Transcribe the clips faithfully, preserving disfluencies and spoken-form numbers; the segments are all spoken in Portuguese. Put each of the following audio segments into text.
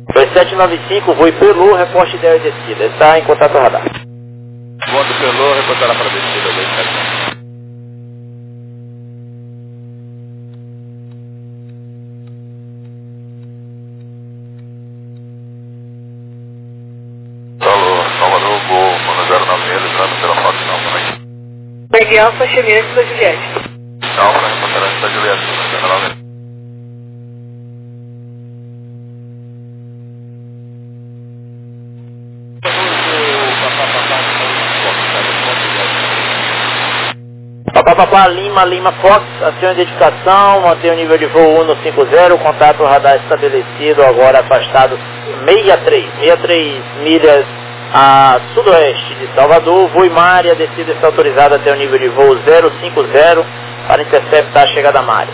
dois sete nove cinco, voo Pelô, reporte ideia e descida. Está em contato radar. Voo do Pelô, reportará para a descida dois sete nove. Salvador, voo zero nove seis, entrando pela Fox não também. Pegue Alfa, cheguei antes da Juliette. Alfa, reportará antes da Juliette, zero nove seis. Papapá, Lima, Lima, Fox, aciona a identificação, mantém o nível de voo um cinco zero, contato radar estabelecido, agora afastado sessenta e três, sessenta e três milhas a sudoeste de Salvador, voo Imária, a descida está autorizada até o nível de voo zero cinco zero para interceptar a chegada a Mária.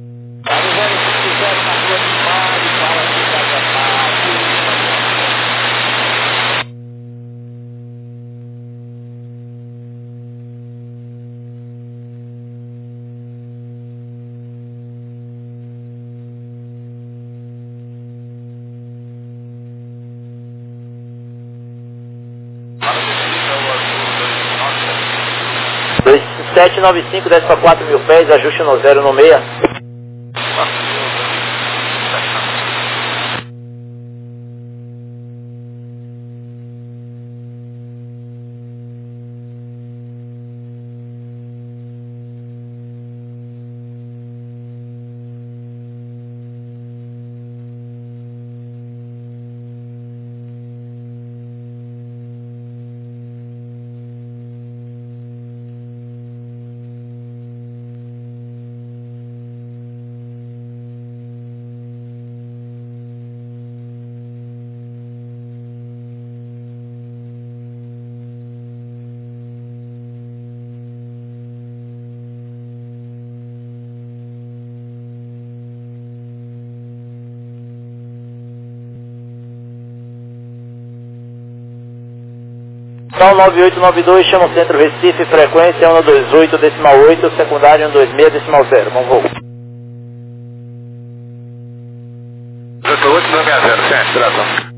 dois sete nove cinco, desce para quatro mil pés, ajuste no zero no meia. São nove oito nove dois, chama o centro Recife, frequência um dois oito, decimal oito, secundário um dois seis, decimal zero, bom voo. oito oito nove zero, certo, tração.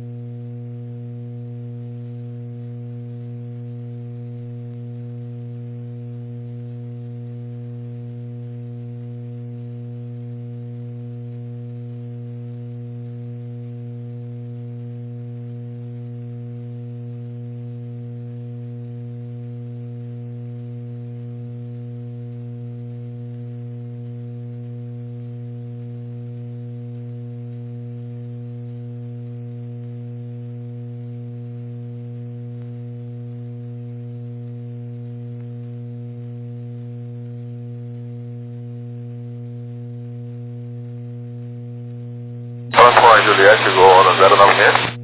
Fala com a Juliette, igual no zero nove seis.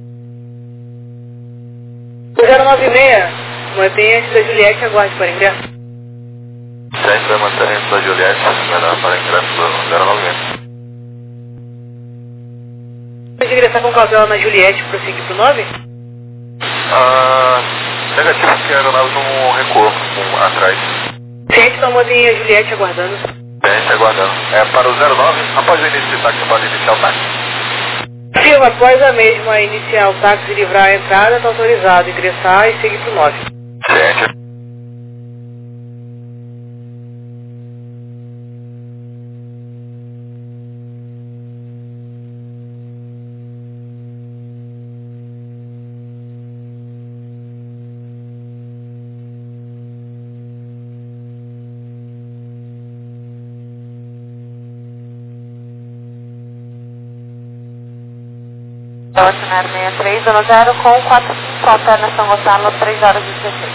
zero nove seis, mantém antes da Juliette, aguarde para ingresso. sete vai manter antes da Juliette, melhor para ingresso do zero nove seis. Pode ingressar com cautela na Juliette e prosseguir para o nove? Ah, negativo, que a aeronave não recuou um, atrás. Gente, então mantém a Juliette aguardando. Gente, aguardando. É para o zero nove, após o início de táxi, pode iniciar o táxi. Sim, após a mesma iniciar o táxi e livrar a entrada, está autorizado a ingressar e seguir para o nove. Gente. Oceanário sessenta e três, zero zero com quatro cinco, alterna São Gonçalo, três horas e dezesseis.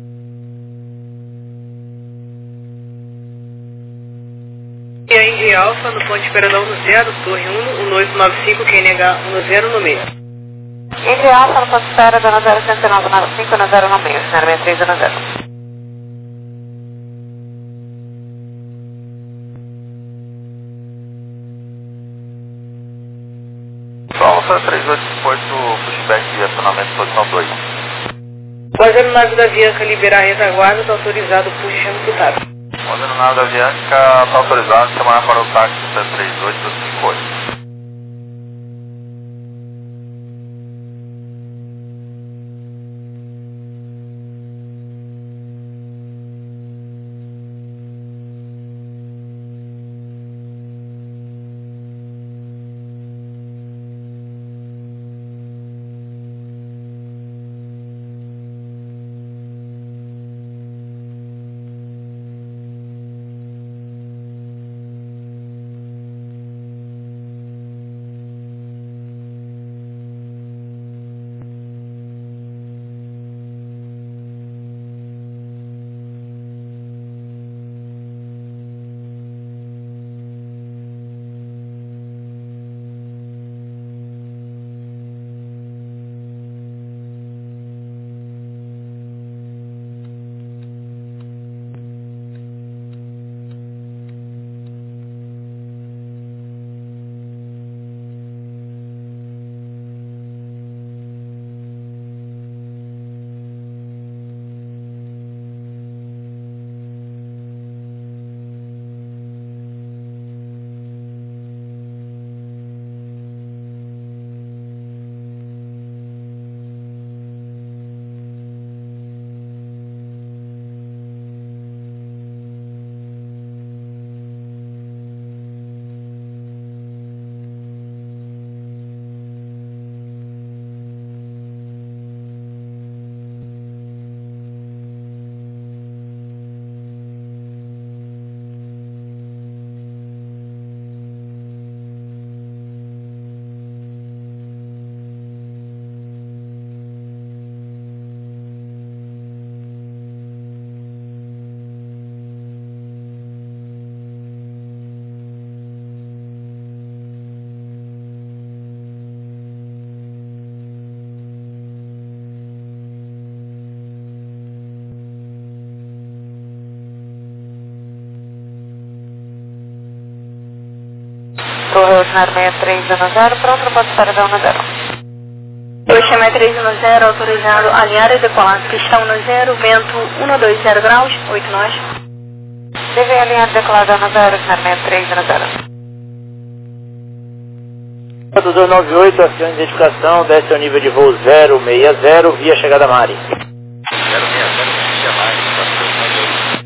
E a Indy Alfa, no ponto de espera da um zero, torre um, um oito nove cinco, quem negar um zero no meio. Indy Alfa, no ponto de espera da um zero cinco nove cinco, um zero no meio, Oceanário sessenta e três, zero zero. Alfa três oito cinco oito, pushback de acionamento posição dois. Após a aeronave da Avianca liberar a retaguarda, está autorizado o push chama pro táxi. Após a aeronave da Avianca, está autorizado a chamar para o táxi três oito cinco oito. zero seis três um zero, pronto para espera da um zero. dois seis três um zero, autorizado a alinhar e decolar. Pista um zero, vento um dois zero graus, oito nós. Deve alinhar e decolar da um zero, zero seis três um zero. dois nove oito, acione de identificação, desce ao nível de voo zero seis zero, via chegada Mari. zero seis zero, via Mari, quatro nove oito.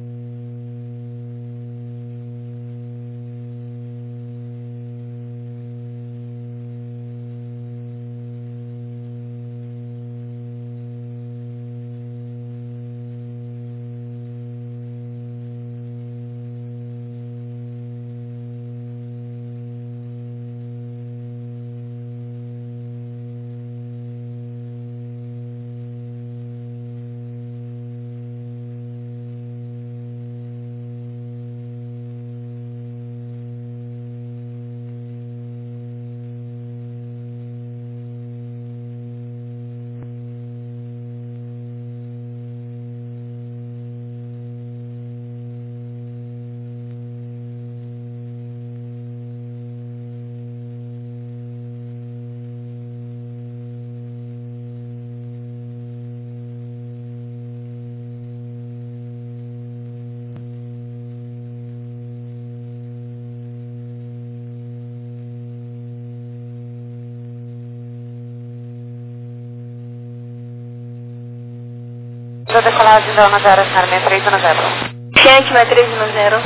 Da decolagem da um zero, senhora seis três um zero. Gente, seis três um zero.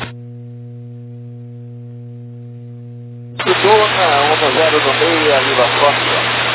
Turna um zero do meio, Lima Fox.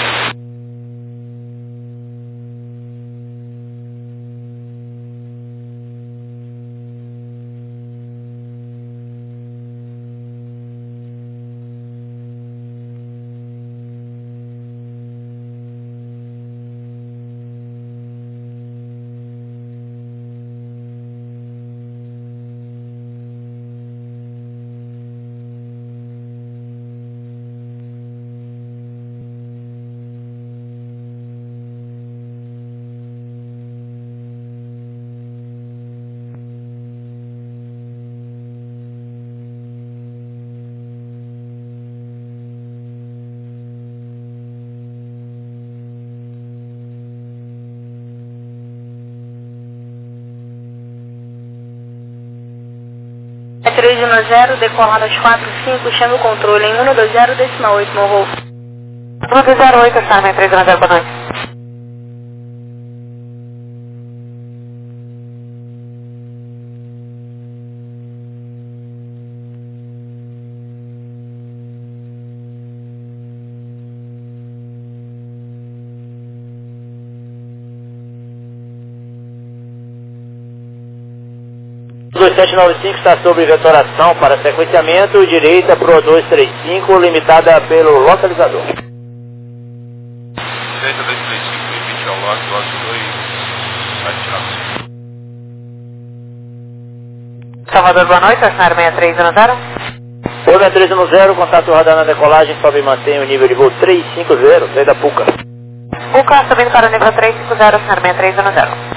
três um zero, decolado às quatro cinco, chama o controle em um dois zero, decimal oito, morro. um dois zero oito, senhora três um zero, boa noite. dois sete nove cinco está sob vetoração para sequenciamento, direita para o dois três cinco, limitada pelo localizador. Direita dois três cinco, limite ao lote, lote dois sete nove cinco. Salvador, boa noite, senhora seis três um zero. Oi, seis três um zero, contato radar na decolagem, sobe e mantém o nível de voo três cinco zero, saída Puca. Puca, subindo para o nível três cinco zero, senhora seis três um zero.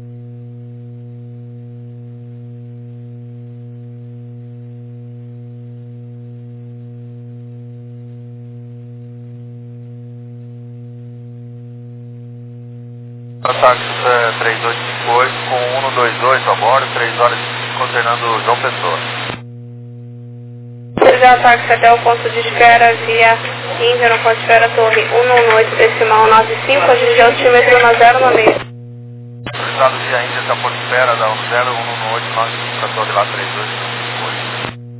Ataque é, três oito cinco oito com um dois oito a bordo, três horas considerando João Pessoa. Seja ataque até o ponto de espera via Índia, no ponto de espera torre um um oito, decimal nove cinco, a dirigir altímetro um zero no meio. Autorizado via Índia até o ponto de espera da um zero um um oito nove cinco para torre lá três oito cinco oito.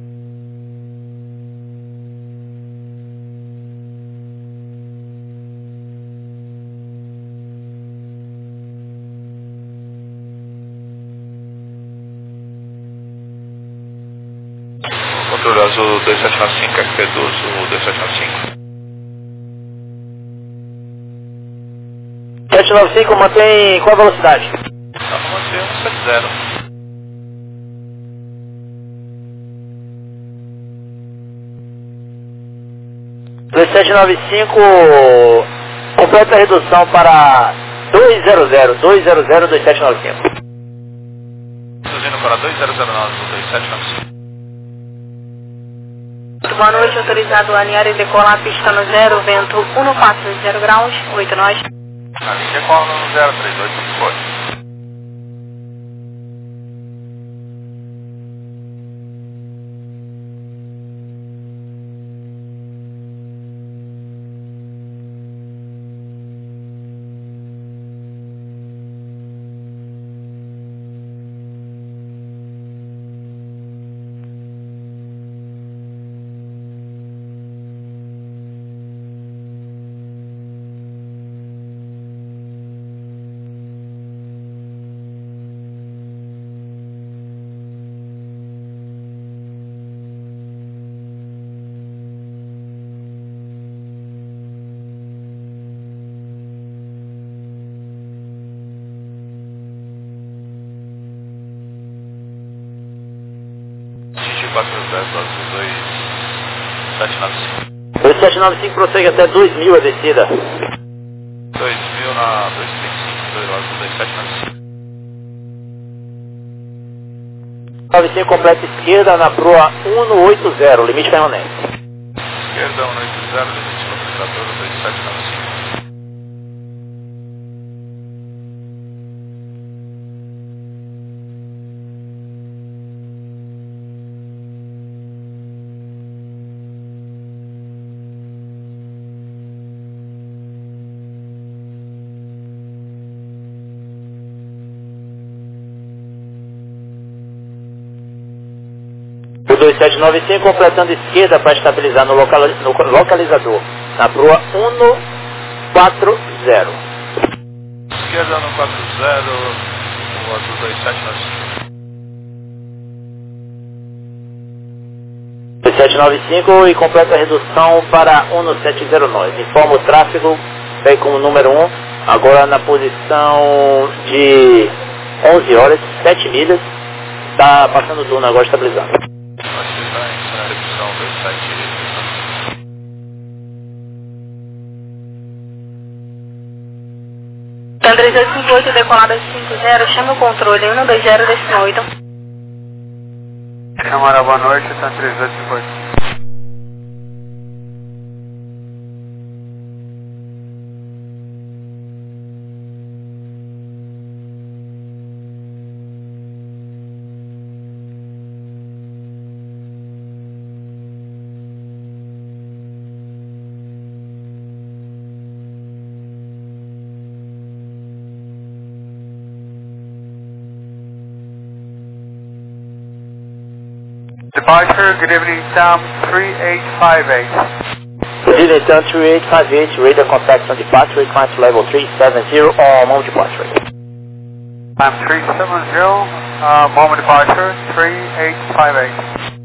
Controle azul dois sete nove cinco, F P doze, dois sete nove cinco. sete nove cinco mantém qual a velocidade? Tá, mantém um sete zero. dois sete nove cinco, completa a redução para dois zero zero, dois zero zero, dois sete nove cinco. Reduzindo para dois zero zero nove, dois sete nove cinco. Muito boa noite, autorizado a alinhar e decolar a pista no zero, vento um quatro zero graus, oito nós. A linha decola no zero três oito, foi. quatro zero, dois sete nove cinco. dois sete nove cinco prossegue até dois mil a descida. dois mil na dois três cinco, dois sete nove cinco. nove cinco completa esquerda na proa cento e oitenta, limite permanente. Esquerda cento e oitenta, limite localizador dois sete nove cinco. O dois sete nove cinco completando esquerda para estabilizar no, local, no localizador, na proa cento e quarenta. Esquerda cento e quarenta, o azul dois sete nove cinco. dois sete nove cinco e completa a redução para cento e setenta nós. Informa o tráfego, vem como número um, agora na posição de onze horas, sete milhas, está passando o turno agora estabilizado. três oito cinco oito, decolada cinco zero, chama o controle um dois zero, destino oito. Câmara, boa noite, tá três oito cinco oito. Departure, good evening, Tom three eight five eight. Good evening, Tom three eight five eight, radar contact on departure, climb to level three seven zero, on moment departure. I'm three seven zero, uh, moment departure, three eight five eight.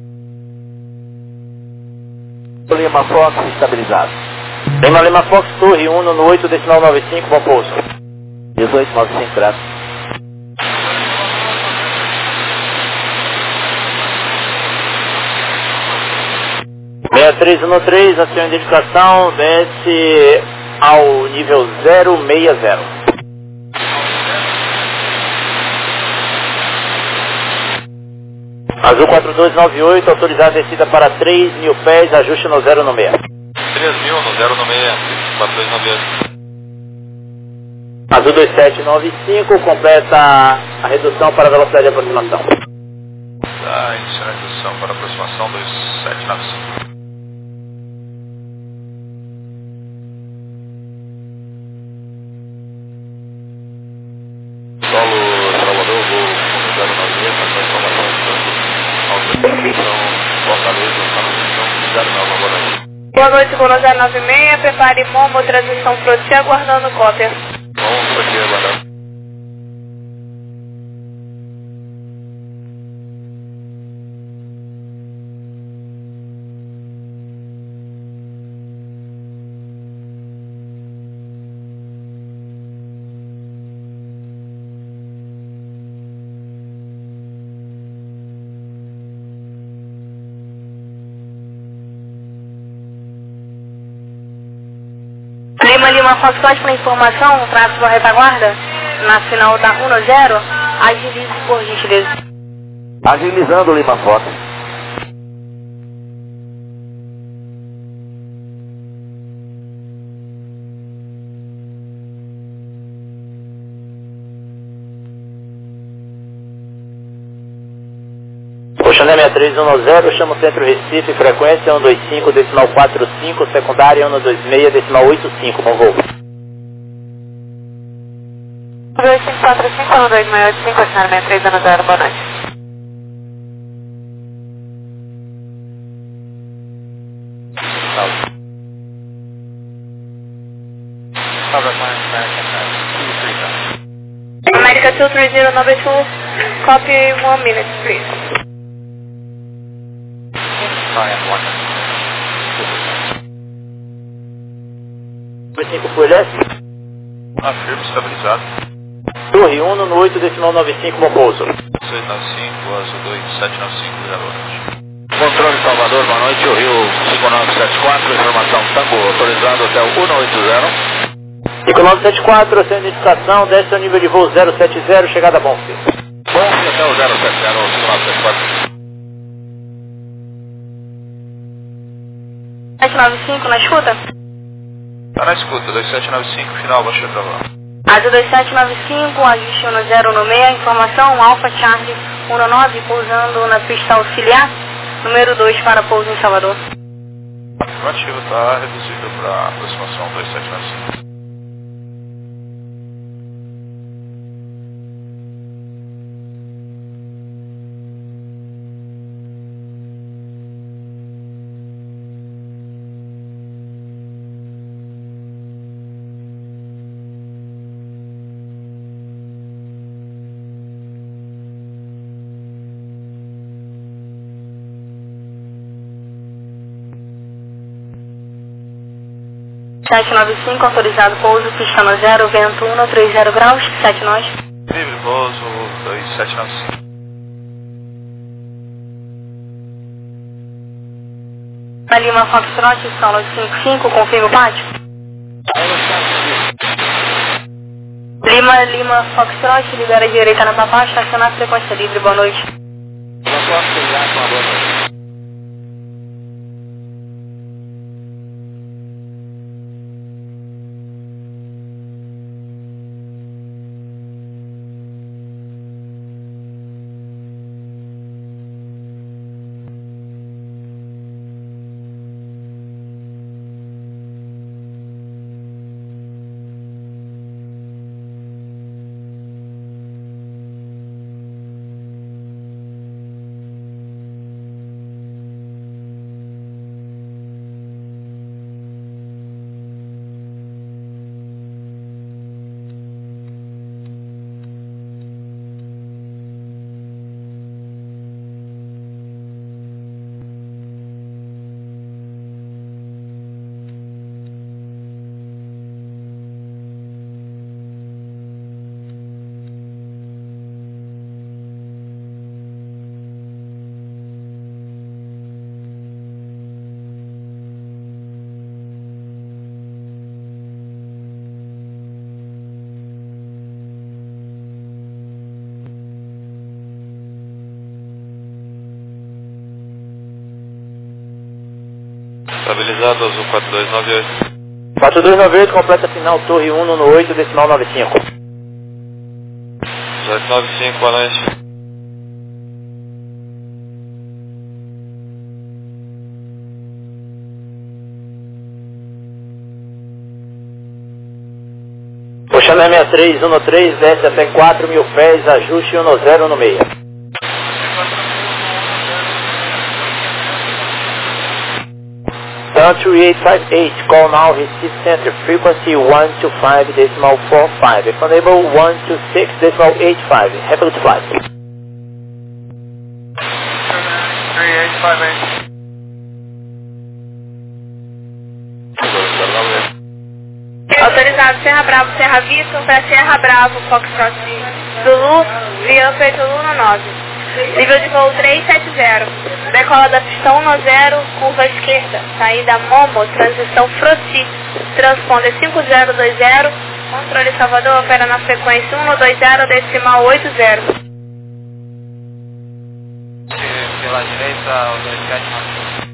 Lima Fox estabilizado. Lima Lima Fox, torre um no oito, decimal nove cinco, bom pouso. dezoito nove cinco, graças. seis três um três, a sua identificação desce ao nível zero seis zero. Azul quatro dois nove oito, autorizada a descida para três mil pés, ajuste no zero no seis. três mil no zero no seis, quatro dois nove oito. Azul dois sete nove cinco, completa a redução para a velocidade de aproximação. Tá, iniciando a redução para aproximação dois sete nove cinco. Boa noite, Golo zero nove seis, prepare Momo, transmissão para você, aguardando cópia. Vamos aqui aguardando. Lima Lima Fox, pode para informação, tráfego à retaguarda, na final da um zero, agilize por gentileza. Agilizando Lima Fox. Xané seis três um zero, chama o Centro Recife, frequência um dois cinco, decimal quatro cinco, secundária um dois seis, decimal oito cinco, bom voo. dois cinco quatro cinco, um dois seis oito cinco, Xané seis três um zero, boa noite. America two three zero number two, copy one minute, please. nove cinco por leste. Afirma, estabilizado. Torre um no oito, decimal nove cinco, bom pouso. seis nove cinco, azul dois sete nove cinco, zero oito. Controle Salvador, boa noite, o Rio cinco nove sete quatro, informação Tango, autorizado até o um oito zero. cinco nove sete quatro, sem identificação, desce ao nível de voo zero sete zero, chegada a Bonfim. Bonfim até o zero sete zero, cinco nove sete quatro. sete nove cinco, na escuta? Tá na escuta, dois sete nove cinco, final, baixei pra lá. Azul dois sete nove cinco, ajuste um zero no seis, informação Alpha Charlie um nove, pousando na pista auxiliar, número dois para pouso em Salvador. Afirmativo, tá reduzível para aproximação dois sete nove cinco. sete nove cinco, autorizado pouso, pista no zero, vento um, trinta graus, sete nós. Livre, pouso dois sete nove cinco. Na Lima Foxtrot, solo cinco cinco, confirme o pátio. Lima, Lima Foxtrot, libera a direita na papá, estacionar frequência livre, boa noite. Estabilizado, azul quatro dois nove oito. quatro dois nove oito, completa final, torre um no oito, decimal nove cinco. sete nove cinco, boa noite. Xané seis três um três, desce até quatro mil pés, ajuste um zero no meio. three eight five eight, call now, Recife Center, frequency one two five decimal four five, if unable one two six decimal eight five, happy to fly. three eight five eight. Autorizado Serra Bravo, Serra Vitor, para Serra Bravo, Foxtrot Zulu, via Peito Luna nove. Nível de voo três sete zero. Decola da pista um zero, curva esquerda. Saída Momo, transição Froti. Transponder cinco zero dois zero. Controle Salvador, opera na frequência um dois zero, decimal oito zero. Pela direita, o dois sete nove cinco.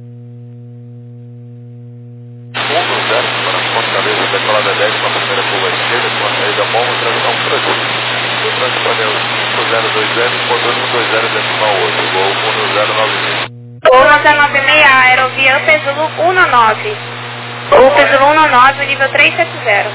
um zero, para Fortaleza, decolada dez, com a primeira curva esquerda, com a saída Momo, transição Froti. O transponder cinco zero dois zero, portando um dois zero decimal oito, Gol um zero nove seis. Gol um zero nove seis, aerovia Upper Zulu um nove. Upper Zulu um nove, nível três sete zero.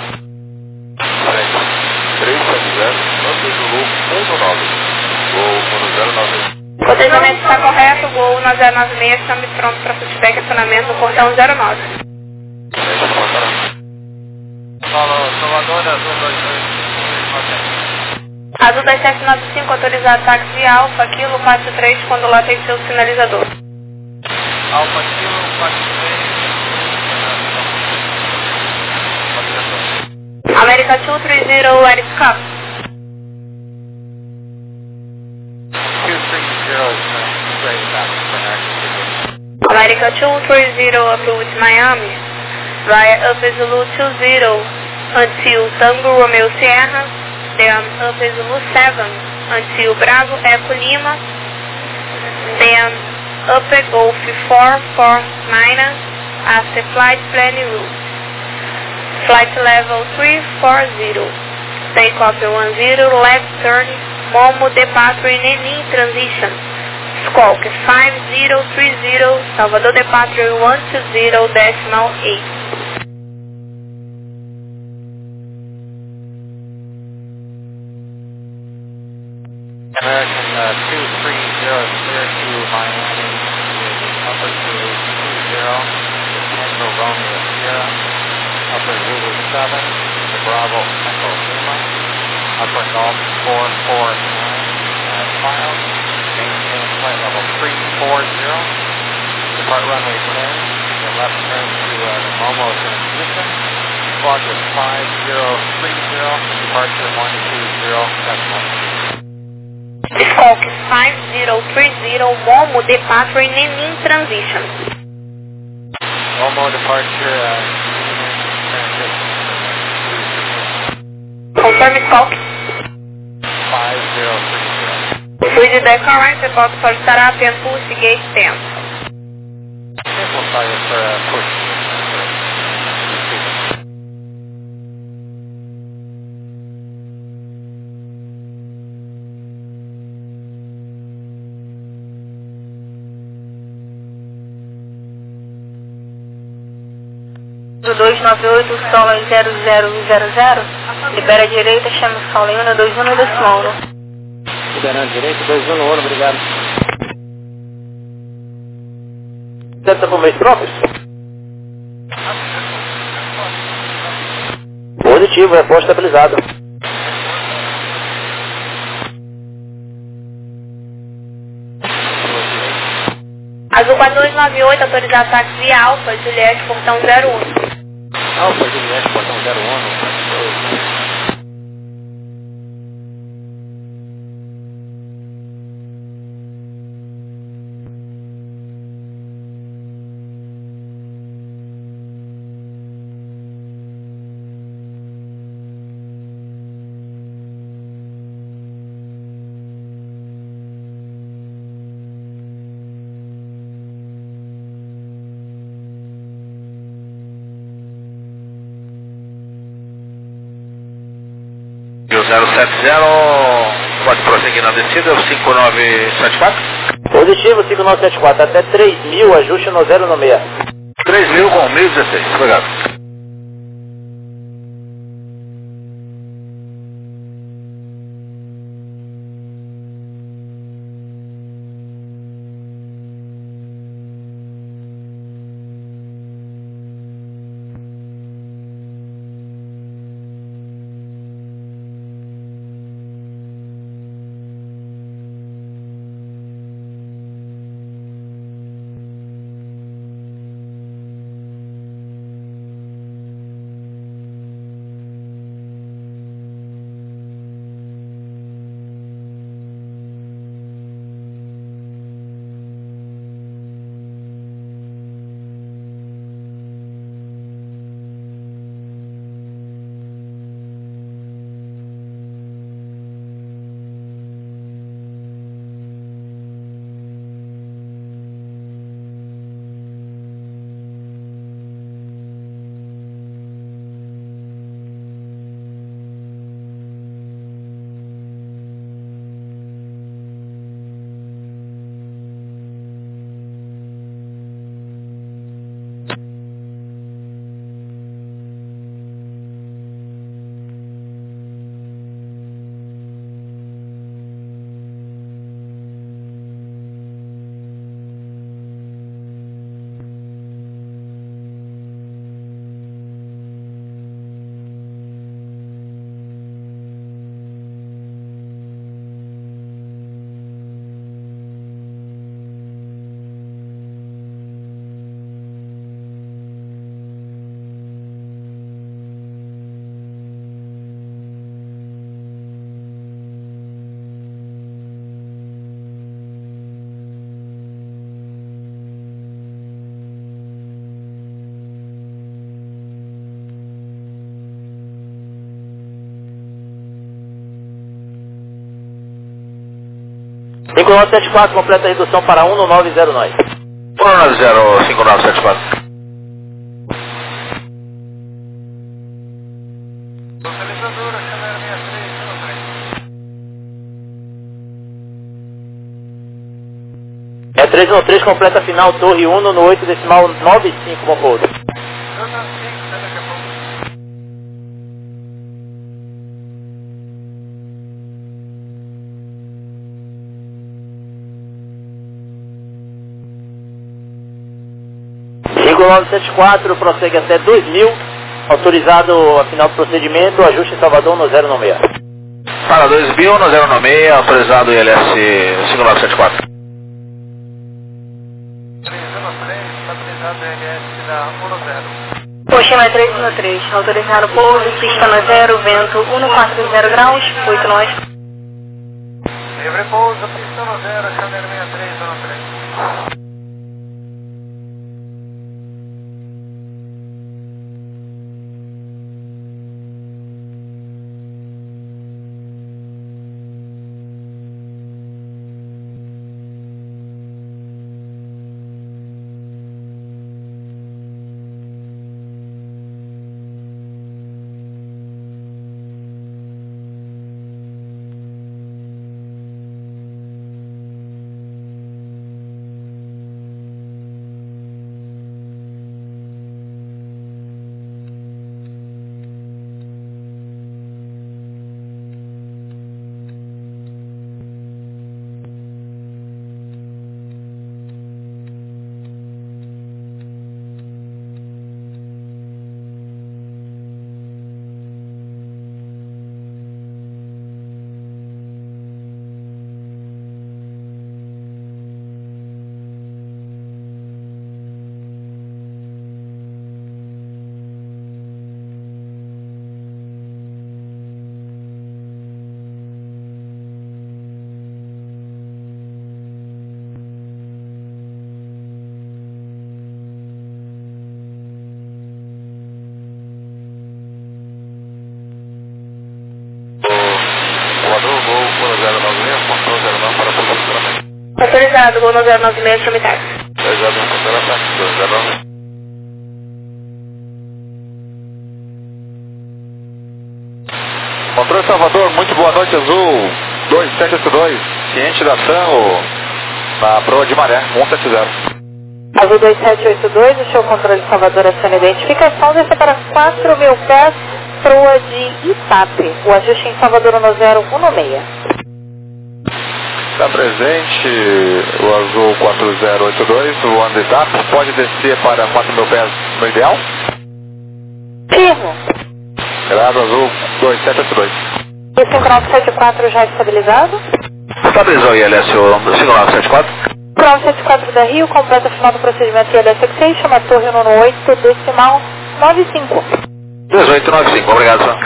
três sete zero, Upper Zulu um nove, Gol um zero nove seis. O planejamento está correto, Gol um zero nove seis, estamos prontos para feedback e acionamento no portão zero nove. Fala, Salvador, Azul dois dois Azul dois sete nove cinco, autorizado táxi Alfa, Kilo quatro três, quando lá tem seu sinalizador. Alfa Kilo quatro três. America two three zero, Eric Cup. two three zero is straight back for American. America two three zero, approach Miami. Via Upper Zulu two zero until Tango Romeo Sierra. Then Upper Zulu seven until Bravo Echo Lima. Then Upper Golf four four nine after flight planning route. Flight level three four zero. Takeoff one zero, left turn, Momo departure in any transition. Squawk five zero three zero, Salvador departure one two zero decimal eight. American uh, two three zero clear to Miami with Upper Zulu two zero, Tango Romeo Sierra, Upper Zulu seven, to Bravo Echo Lima, Upper Golf four four nine, and file, maintain flight level three four zero, depart runway ten, the left turn to uh, the Momo transition, squawk is five zero three zero, departure one two zero decimal. Squawk five zero three zero, Momo departure in any transition. Momo departure, uh, transition. Confirm squawk. five zero three zero. Read the correct report for startup and push gate ten. Simple target for uh, push. dois nove oito, solo zero zero zero zero, libera a direita, chama o solo um dois um decimal. Liberando a direita, dois um no obrigado. Tenta com meios próprios? Positivo, é posto estabilizado. Azul quatro dois nove oito, autorizado táxi Alfa, Juliette, portão zero um. Alfa, Juliette, portão zero um. zero sete zero, pode prosseguir na descida, cinco nove sete quatro. Positivo, cinco nove sete quatro, até três mil, ajuste no zero no seis. três mil com mil e dezesseis, obrigado. cinco nove sete quatro, completa a redução para um nove zero nove. um nove zero cinco nove sete quatro. Localizadora, câmera sessenta e três, zero três. É três um três, completa a final, torre um no oito decimal nove cinco, bom pouso. Zona cinco, até daqui a pouco. cinco nove sete quatro, prossegue até dois mil, autorizado a final do procedimento, ajuste em Salvador no zero nove seis. Para dois mil no zero nove seis, autorizado I L S cinco nove sete quatro. três um três, estabilizado I L S da um zero. Oxima três um três, autorizado pouso, pista no zero, vento um quatro zero graus, oito nós. Livre pouso, pista no zero, câmera sessenta e três, zero três. Autorizado, Gol no zero nove seis, tramitar. Controle Salvador, muito boa noite, Azul dois sete oito dois, ciente da Tango, na proa de maré, um sete zero. Azul dois sete oito dois, o seu controle de Salvador aciona identificação, desce para quatro mil pés, proa de Itape. O ajuste em Salvador no zero um seis. Está presente o Azul quatro zero oito dois, voando Itape, pode descer para quatro mil pés no ideal? Firmo. Grado Azul dois sete oito dois. E o cinco nove sete quatro já estabilizado? Estabilizou o I L S cinco nove sete quatro. cinco nove sete quatro da Rio, completa final do procedimento I L S Extension, a torre um oito decimal nove cinco. dezoito nove cinco, obrigado, senhor.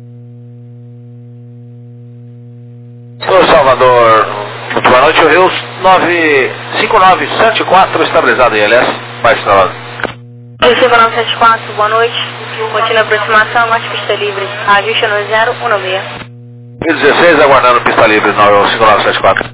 Senhor Salvador, muito boa noite, o Rios cinco nove sete quatro, estabilizado I L S, mais instalado. cinco nove sete quatro, boa noite. Continua a aproximação, norte pista livre. Ajuste no zero um seis. dezesseis, aguardando pista livre, cinco nove sete quatro.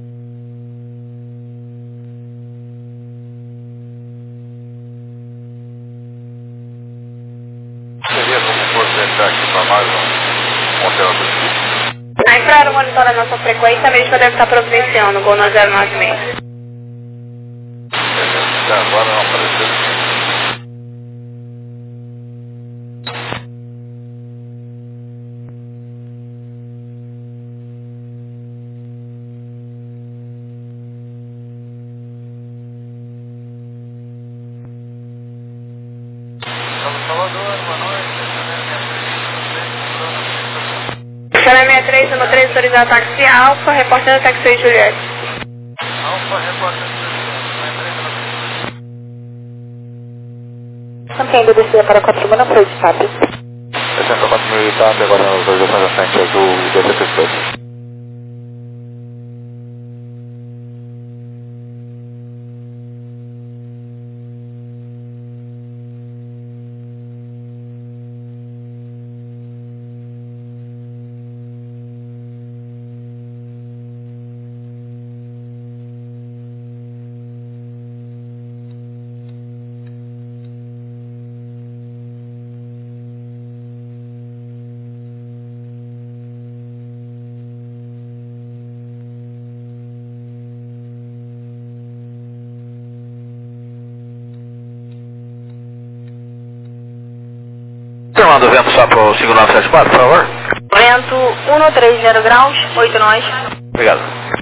Seria como projetar aqui para mais um hotel do tipo? A infraero monitora a nossa frequência, a médica deve estar providenciando, Gol no zero nove seis. Até agora não apareceu. Sala sessenta e três, número três, autorizado táxi Alfa, reportando táxi Juliette. Alfa, reportando Mantendo descida para quatro mil na proa de Itape. sessenta e quatro mil Itape, agora nas dois ações à frente, Azul dois sete oito dois. vento só para o cinco nove sete quatro, por favor. Vento um três zero graus, oito nós. Obrigado.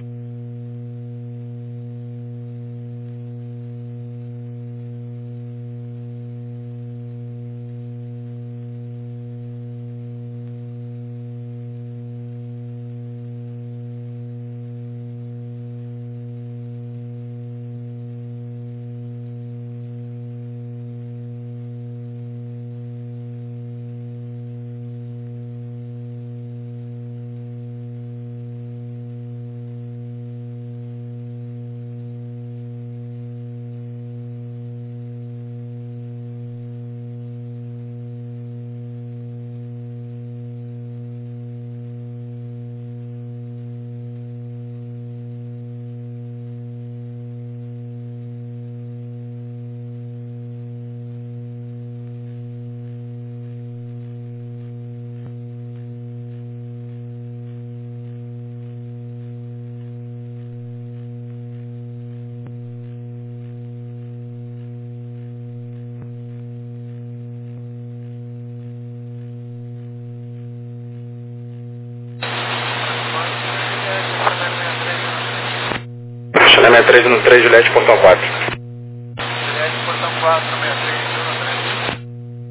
Chile sessenta e três no três, Juliette, portão quatro. Juliette, portão quatro, sessenta e três, zero três.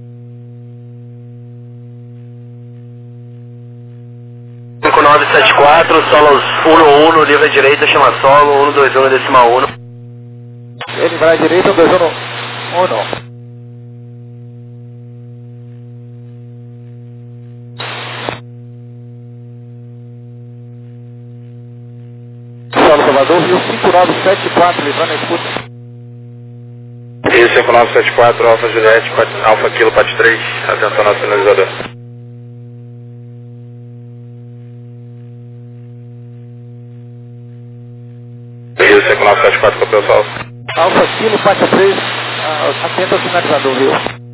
cinco nove sete quatro, solos um um, livre à direita, chama solo, um dois um, decimal um. Ele vai à direita, um dois um, um. Solo Salvador, Rio cinco nove sete quatro, livrando a escuta. Rio cinco nove sete quatro, Alfa Juliette, Alfa Kilo, Pat três, atenção ao sinalizador. Rio cinco nove sete quatro, copiou o solo. Alfa Kilo, Pat três, uh, atento ao sinalizador, Rio.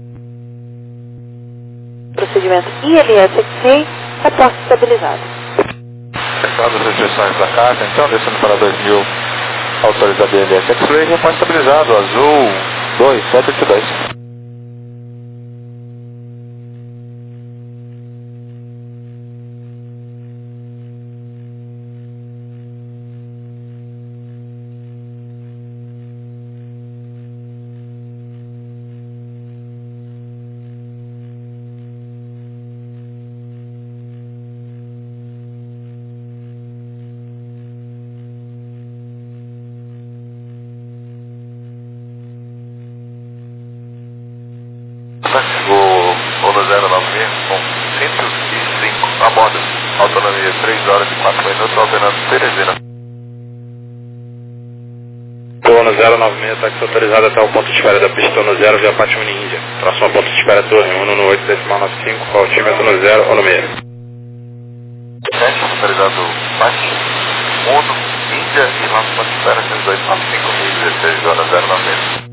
Procedimento I L S X, reporte estabilizado. Efetuadas as restrições da carta, então, descendo para dois mil, autorizado I L S X-Ray, reporte estabilizado, azul dois sete oito dois. O Ono zero nove seis com cento e cinco a bordo, autonomia três horas e quatro minutos, alternando Teresina. Ono zero nove seis, táxi autorizado até o ponto de espera da pista Ono zero via Pátio Mini Índia. Próximo ponto de espera Torre um no oito decimal nove cinco, altímetro Ono zero, Ono seis. sete, autorizado Pátio Uno, Índia e nosso ponto de espera dois nove cinco, dezesseis horas zero nove seis.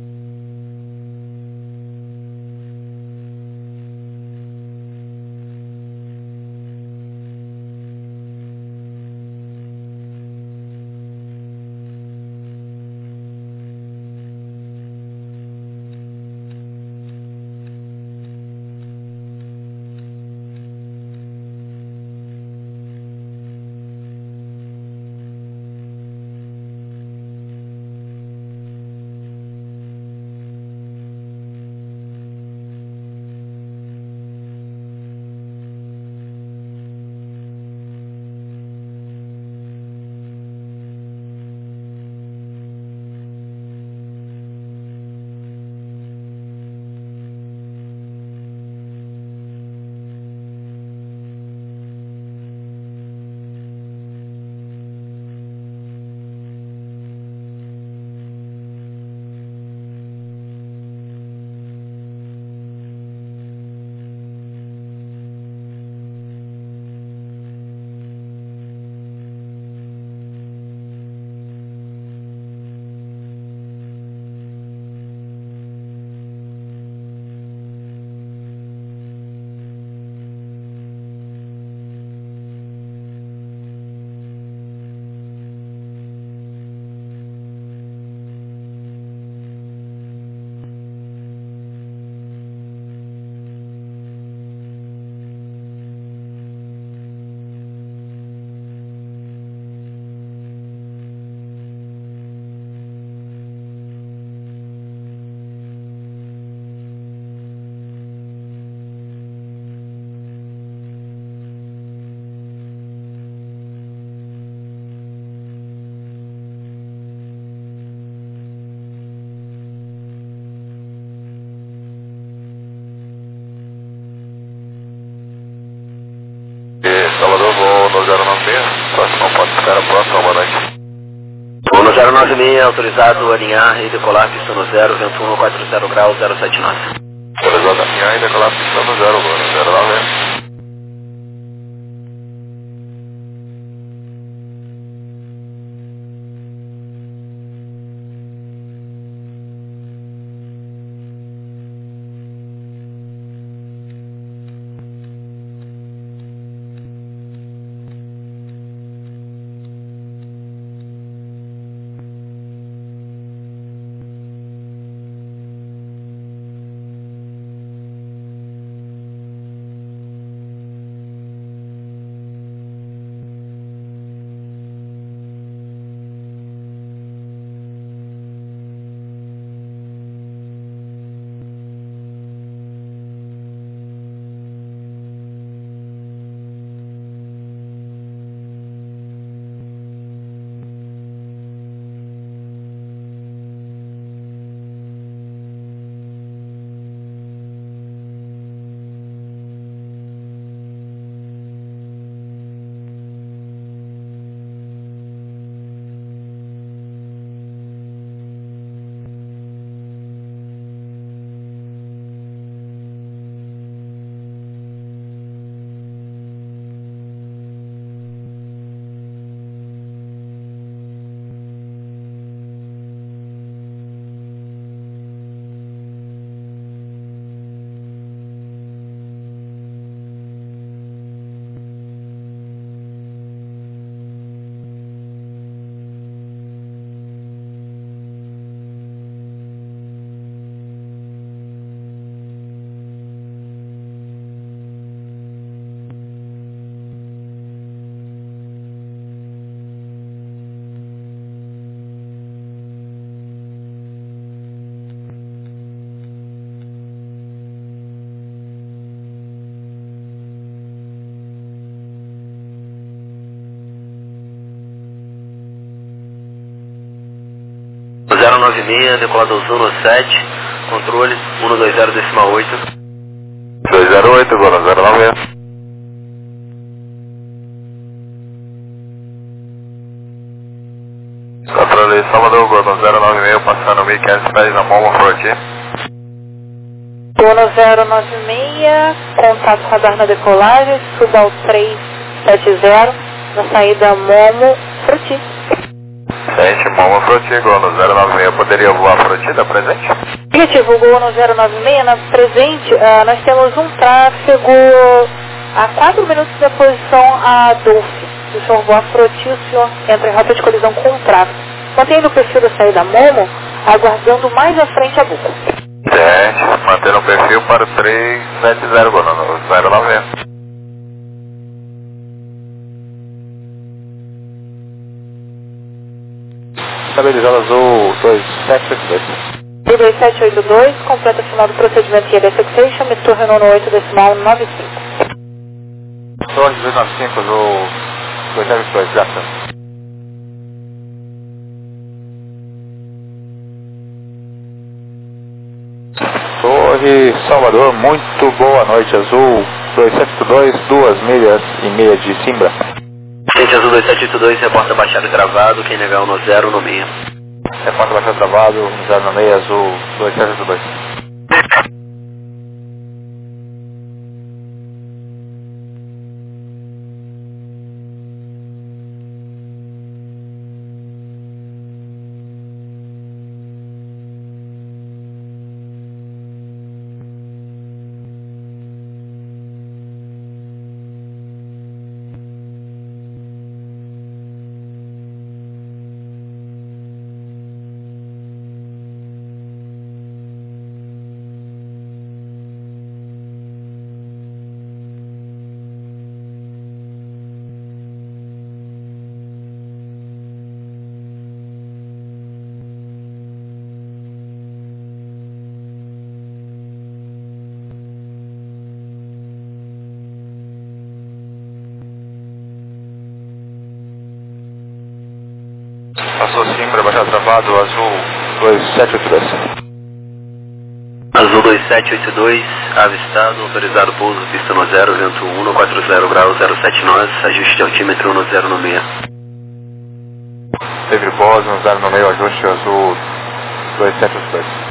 zero nove seis, próximo ponto de espera, próximo, boa noite. Uno zero nove seis, autorizado a alinhar e decolar, pista no zero, vento um quatro zero graus, zero sete nove. Autorizado a alinhar e decolar, pista no zero, Uno zero nove seis. zero nove seis, decolador Zuno sete, controle um dois zero decimal oito. dois zero oito, Zuno zero nove seis. Controle Salvador, Gordon zero nove seis, passando mil e quinhentos pés na Momo Front. Gordon zero nove seis, contato radar na decolagem, suba ao três sete zero, na saída Momo Front. Frente, Momo Front, Gordon zero nove seis, poderia voar Front da presente? Negativo, Gordon zero nove seis, na presente, uh, nós temos um tráfego a quatro minutos da posição a Dolphin. Se o senhor voar Front, o senhor entra em rota de colisão com o tráfego. Mantendo o perfil da saída Momo, aguardando mais à frente a Buca. Gente, mantendo o perfil para o três sete zero, Gordon zero nove seis. Estabilizado Azul dois sete oito dois. dois sete oito dois, completa final do procedimento I L S Fixation, Mistur Renault oito decimal nove cinco. Torre dois nove cinco, Azul dois sete oito dois, Jackson. Torre Salvador, muito boa noite, Azul dois sete oito dois, duas milhas e meia de Simbra. Gente, Azul dois sete oito dois, reporta baixado e gravado, quem negar o no zero no meio. Reporta baixado e gravado, no zero no meio, Azul dois sete oito dois. Passou Simbra, baixado travado, Azul dois sete oito dois. Azul dois dois sete oito dois, avistado, autorizado pouso, pista no zero, vento um, quatro zero graus, zero sete nós, ajuste de altímetro no zero no meio. David Bose, no zero no meio, ajuste azul dois sete oito dois.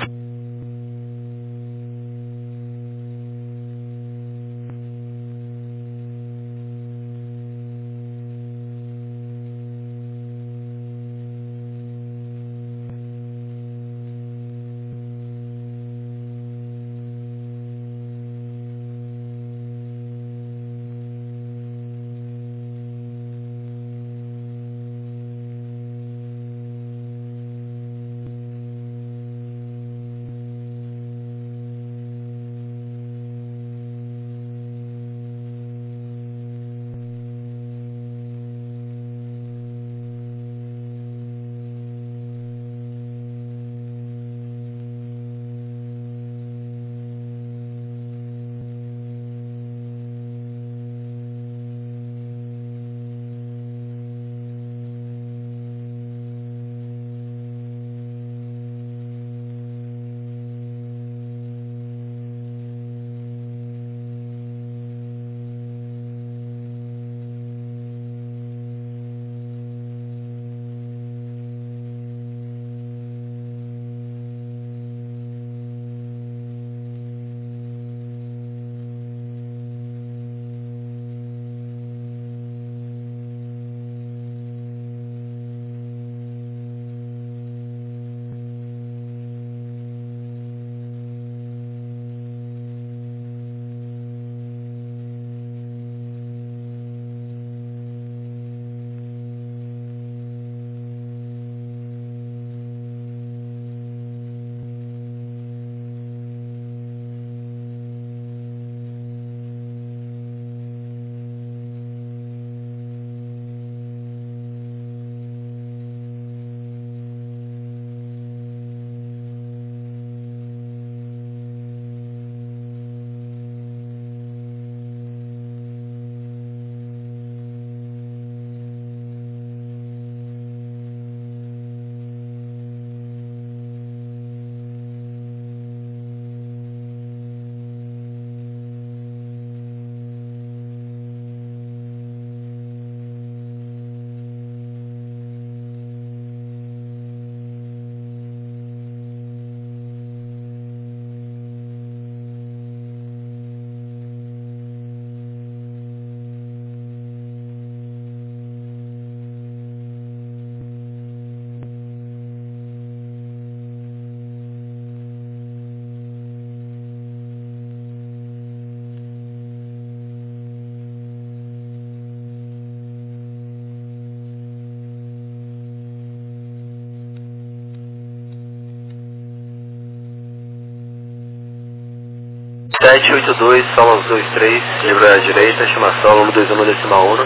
sete oito dois, Solos dois três, livre à direita, estimação um dois um decimal um.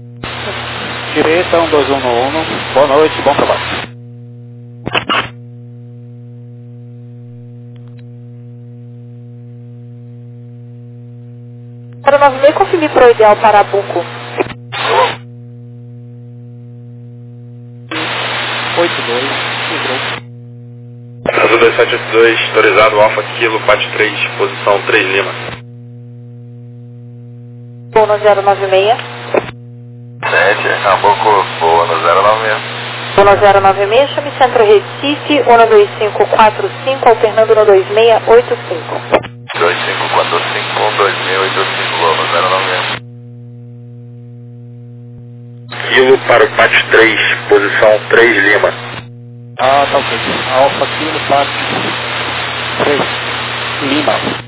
Direita, um dois um no um, boa noite, bom trabalho. Para nove meio, confirme para o ideal Parabuco. oito dois, livrou. Azul dois sete oito dois, autorizado Alfa Kilo, Pat três, posição três Lima. Boa no zero nove seis. sete, Nabucco, boa no zero nove seis. Boa no zero nove seis, chame Centro Recife, um dois cinco quatro cinco, alternando no dois seis oito cinco. dois cinco quatro cinco, um dois seis oito cinco, boa no zero nove seis. Kilo para o Pat três, posição três Lima. Ah, tá ok. Alfa Kilo, Pat três, Lima.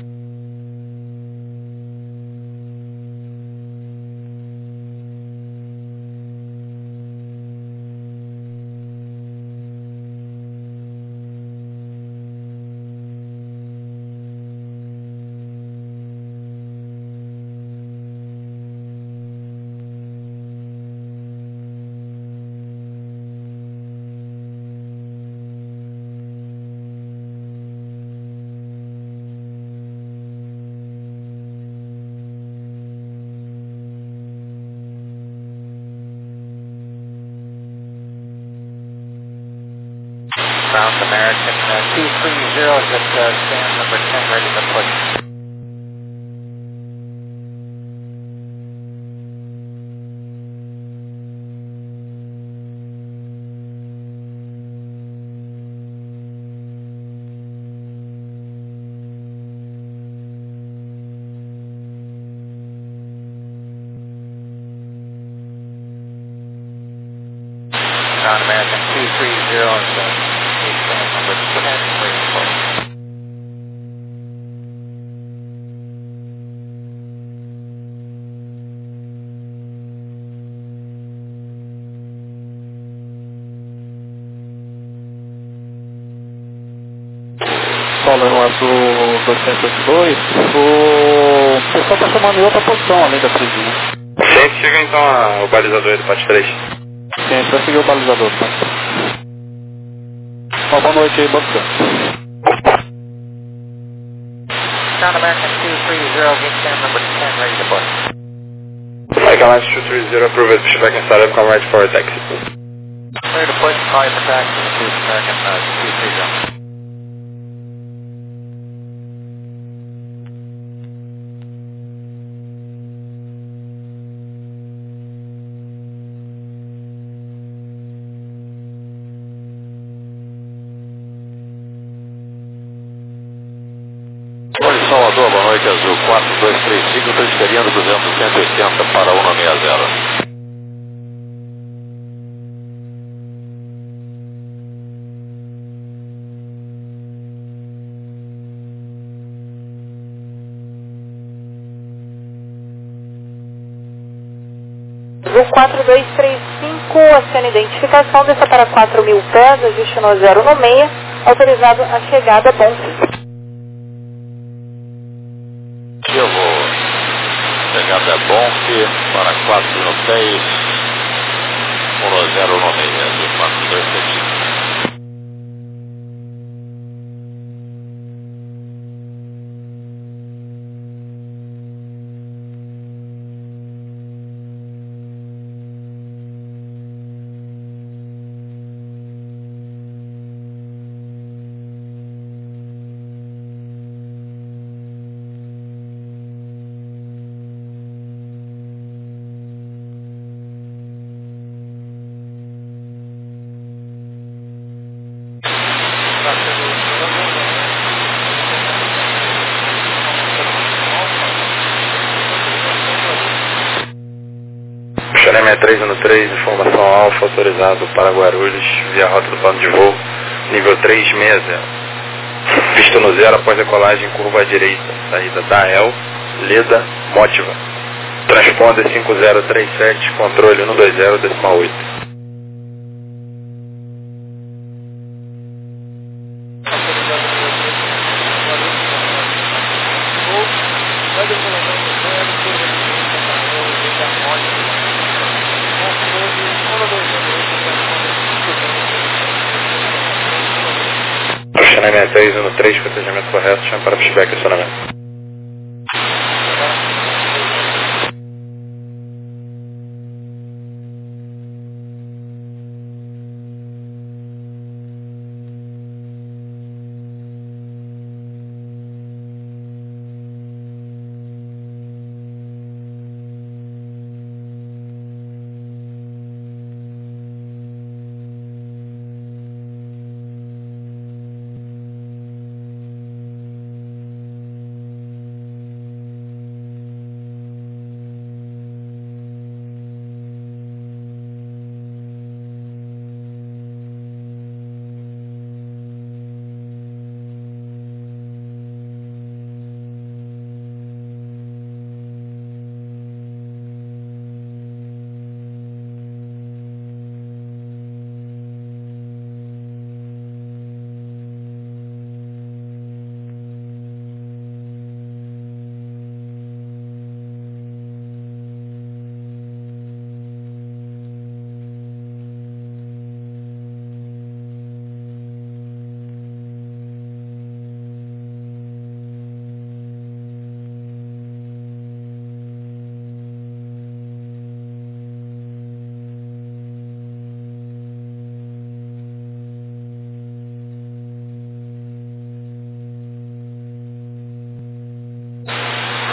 South American uh, two three zero, just uh, stand number ten ready to push. South American two three zero, uh, stand number ten ready to push. Solo Azul doiscentos e dois, o pessoal está chamando em outra posição além da três um. Sim, chega então a, o balizador aí do P A T três. Sim, a gente vai seguir o balizador do P A T três. Uma boa noite aí, Banco. South American two three zero, get stand number ten ready to push. Mike Alliance two three zero, approve it, push back and start up, come right for a taxi. Ready to push, call you for taxi, South American uh, two three zero. Oi, Salvador, boa noite, Azul quatro dois três cinco, transferindo duzentos cento e oitenta para um seis zero. Azul quatro dois três cinco, aciona identificação, desça para quatro mil pés, ajuste no zero no meia, autorizado a chegada, bom fim. Eu vou pegar da Bonk para quatro mil pés, um zero no meio, Azul quatro dois três cinco. Xané sessenta e três um três, informação alfa, autorizado para Guarulhos, via rota do plano de voo, nível três seis zero. Visto no zero após decolagem, curva à direita, saída da El, Leda, Mótiva. Transponder cinco zero três sete, controle um dois zero, decimal oito. Xané sessenta e três um três, protegimento correto, chama para pushback e acionamento.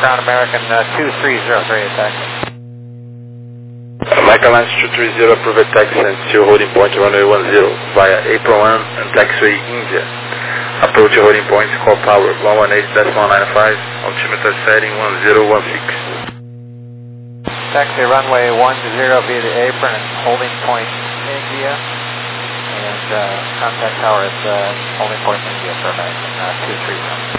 Crown American uh, two three zero, ready to taxi. American Lines two three zero, approved taxi and still holding point runway one zero via April one and taxiway India. Approach holding point, call power one one eight decimal nine five, altimeter setting one zero one six. Taxi runway one zero via the apron and holding point India. And uh, contact tower is uh, holding point India for American uh, two three zero.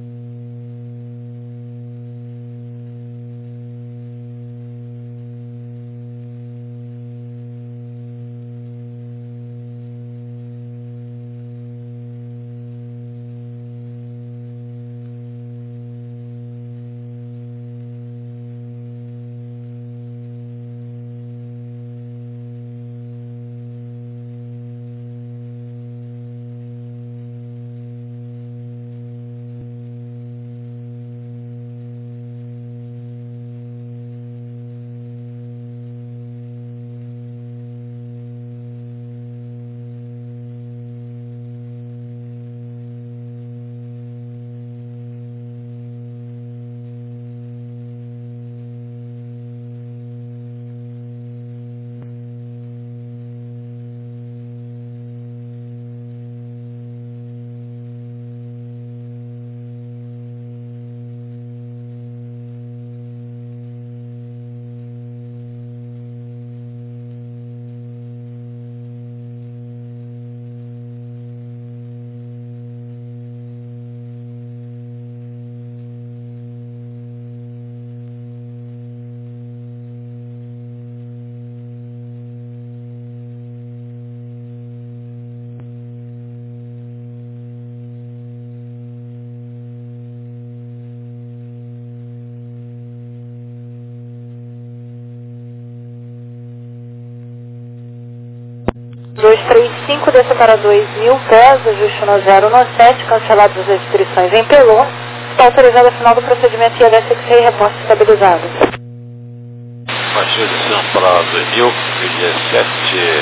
dois três cinco, desça para dois mil pés, ajuste no zero no sete, canceladas as restrições em Pelô. Está autorizado a final do procedimento I L S X-Ray, reporte estabilizado. Baixou a edição para dois mil e dezessete,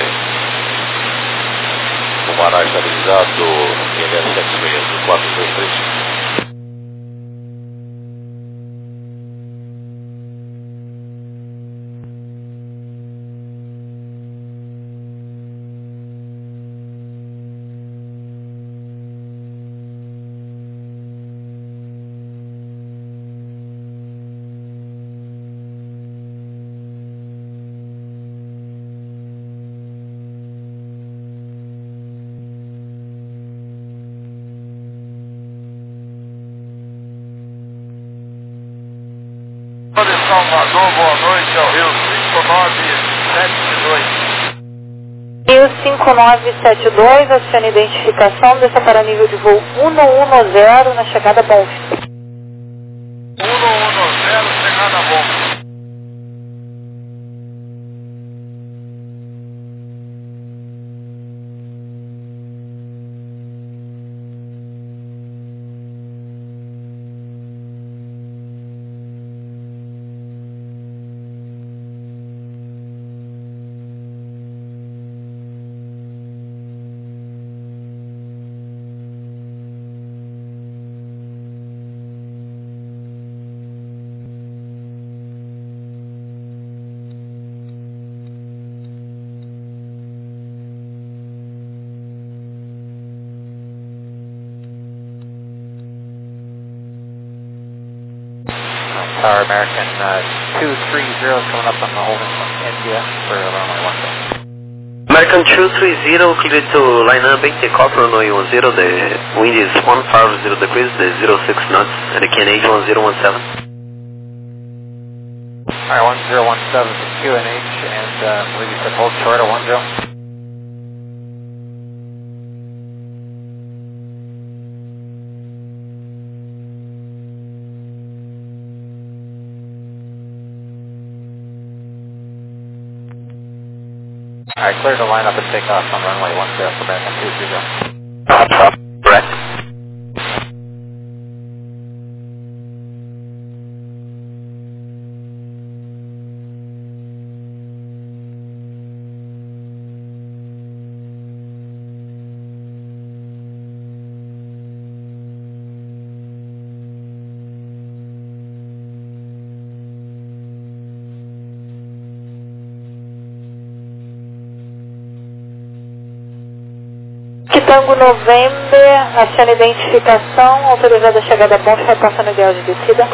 o Mará estabilizado, I L S X-Ray do quatro dois três. Salvador, boa noite, ao Rio cinco nove sete dois. Rio cinco nove sete dois, acione identificação, desça para nível de voo um um zero na chegada Bonfim. um um zero, chegada Bonfim. Tower American uh, two three zero is coming up on the holding from India for runway one zero. American two three zero, clear to line up and take off runway one zero, the wind is one five zero degrees, the zero six knots, and the K N H one zero one seven. Alright, one zero one seven to Q N H, and uh, I believe you said hold short of one zero. Alright, clear to line up and take off on runway one zero for American two three zero. Correct. Tango November, achando identificação, autorizada a chegada a ponte, repassando o ideal de descida.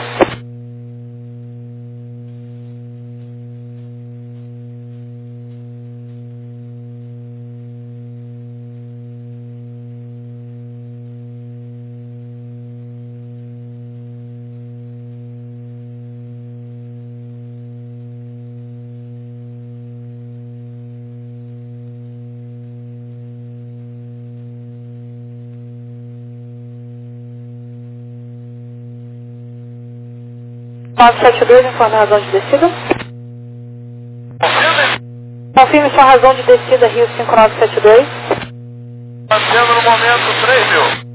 nove sete dois, informe a razão de descida. Confirme sua razão de descida, Rio cinco nove sete dois. Mantendo no momento três mil.